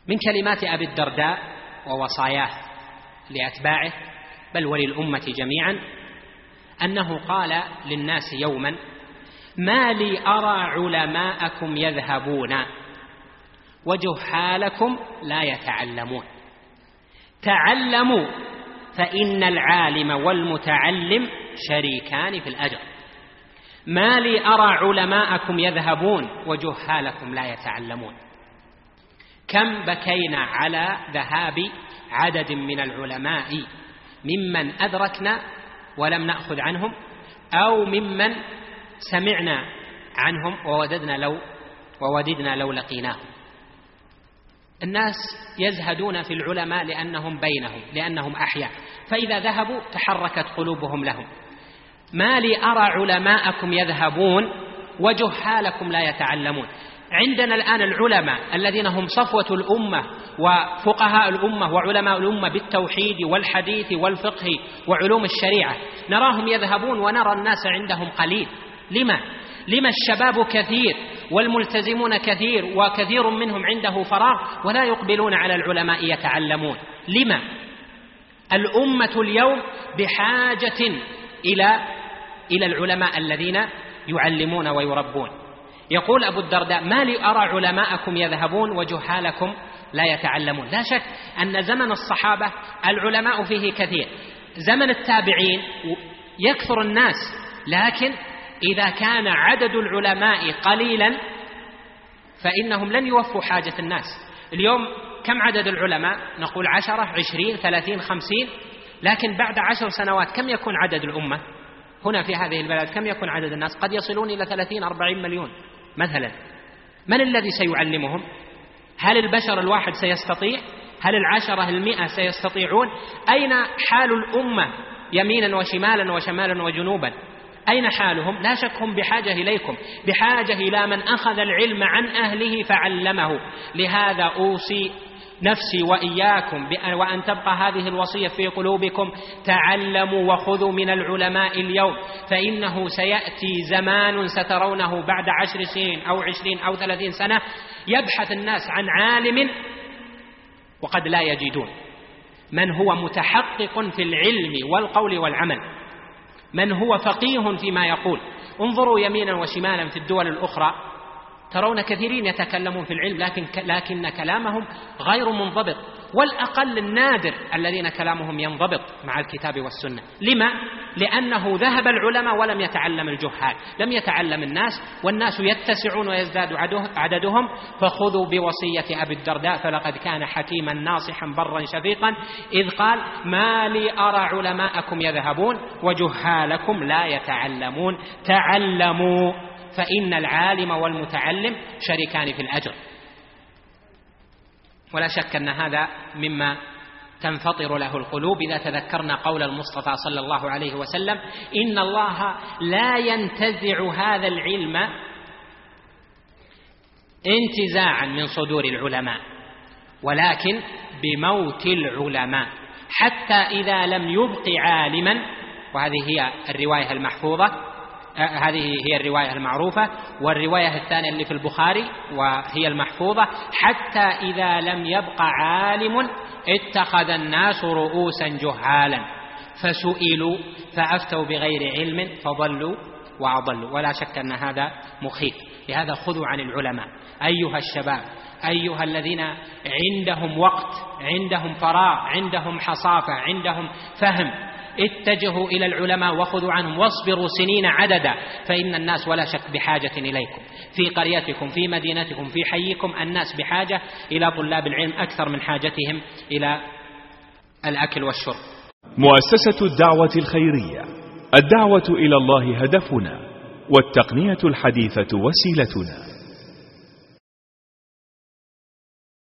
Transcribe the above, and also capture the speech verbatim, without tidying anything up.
من كلمات أبي الدرداء ووصاياه لأتباعه بل وللأمة جميعا أنه قال للناس يوما: ما لي أرى علماءكم يذهبون وجهالكم لا يتعلمون، تعلموا فإن العالم والمتعلم شريكان في الأجر. ما لي أرى علماءكم يذهبون وجهالكم لا يتعلمون. كم بكينا على ذهاب عدد من العلماء ممن أدركنا ولم نأخذ عنهم، أو ممن سمعنا عنهم ووددنا لو ووددنا لو لقيناهم. الناس يزهدون في العلماء لأنهم بينهم، لأنهم أحياء، فإذا ذهبوا تحركت قلوبهم لهم. ما لي أرى علماءكم يذهبون وجهالكم لا يتعلمون. عندنا الآن العلماء الذين هم صفوة الأمة وفقهاء الأمة وعلماء الأمة بالتوحيد والحديث والفقه وعلوم الشريعة، نراهم يذهبون ونرى الناس عندهم قليل. لما؟ لما الشباب كثير والملتزمون كثير وكثير منهم عنده فراغ ولا يقبلون على العلماء يتعلمون؟ لما؟ الأمة اليوم بحاجة إلى إلى العلماء الذين يعلمون ويربون. يقول أبو الدرداء: ما لي أرى علماءكم يذهبون وجهالكم لا يتعلمون. لا شك أن زمن الصحابة العلماء فيه كثير، زمن التابعين يكثر الناس، لكن إذا كان عدد العلماء قليلا فإنهم لن يوفوا حاجة الناس. اليوم كم عدد العلماء؟ نقول عشرة، عشرين، ثلاثين، خمسين، لكن بعد عشر سنوات كم يكون عدد الأمة؟ هنا في هذه البلد كم يكون عدد الناس؟ قد يصلون إلى ثلاثين أربعين مليون مثلا. من الذي سيعلمهم؟ هل البشر الواحد سيستطيع؟ هل العشرة المئة سيستطيعون؟ أين حال الأمة يمينا وشمالا وشمالا وجنوبا؟ أين حالهم؟ لا شك هم بحاجة إليكم، بحاجة إلى من أخذ العلم عن أهله فعلمه. لهذا أوصي نفسي وإياكم وأن تبقى هذه الوصية في قلوبكم: تعلموا وخذوا من العلماء اليوم، فإنه سيأتي زمان سترونه بعد عشر سنين أو عشرين أو ثلاثين سنة يبحث الناس عن عالم وقد لا يجدون من هو متحقق في العلم والقول والعمل، من هو فقيه فيما يقول. انظروا يمينا وشمالا في الدول الأخرى ترون كثيرين يتكلمون في العلم، لكن لكن كلامهم غير منضبط، والأقل النادر الذين كلامهم ينضبط مع الكتاب والسنة. لما؟ لأنه ذهب العلماء ولم يتعلم الجهال، لم يتعلم الناس، والناس يتسعون ويزداد عددهم. فخذوا بوصية أبي الدرداء فلقد كان حكيما ناصحا برا شفيقا إذ قال: ما لي أرى علماءكم يذهبون وجهالكم لا يتعلمون، تعلموا فإن العالم والمتعلم شريكان في الأجر. ولا شك أن هذا مما تنفطر له القلوب إذا تذكرنا قول المصطفى صلى الله عليه وسلم: إن الله لا ينتزع هذا العلم انتزاعا من صدور العلماء، ولكن بموت العلماء، حتى إذا لم يبق عالما. وهذه هي الرواية المحفوظة، هذه هي الرواية المعروفة، والرواية الثانية اللي في البخاري وهي المحفوظة: حتى إذا لم يبق عالم اتخذ الناس رؤوسا جهالا فسئلوا فأفتوا بغير علم فضلوا وأضلوا. ولا شك أن هذا مخيف. لهذا خذوا عن العلماء أيها الشباب، أيها الذين عندهم وقت، عندهم فراغ، عندهم حصافة، عندهم فهم، اتجهوا إلى العلماء وخذوا عنهم واصبروا سنين عددا، فإن الناس ولا شك بحاجة إليكم. في قريتكم، في مدينتكم، في حيكم، الناس بحاجة إلى طلاب العلم أكثر من حاجتهم إلى الأكل والشرب. مؤسسة الدعوة الخيرية، الدعوة إلى الله هدفنا، والتقنية الحديثة وسيلتنا.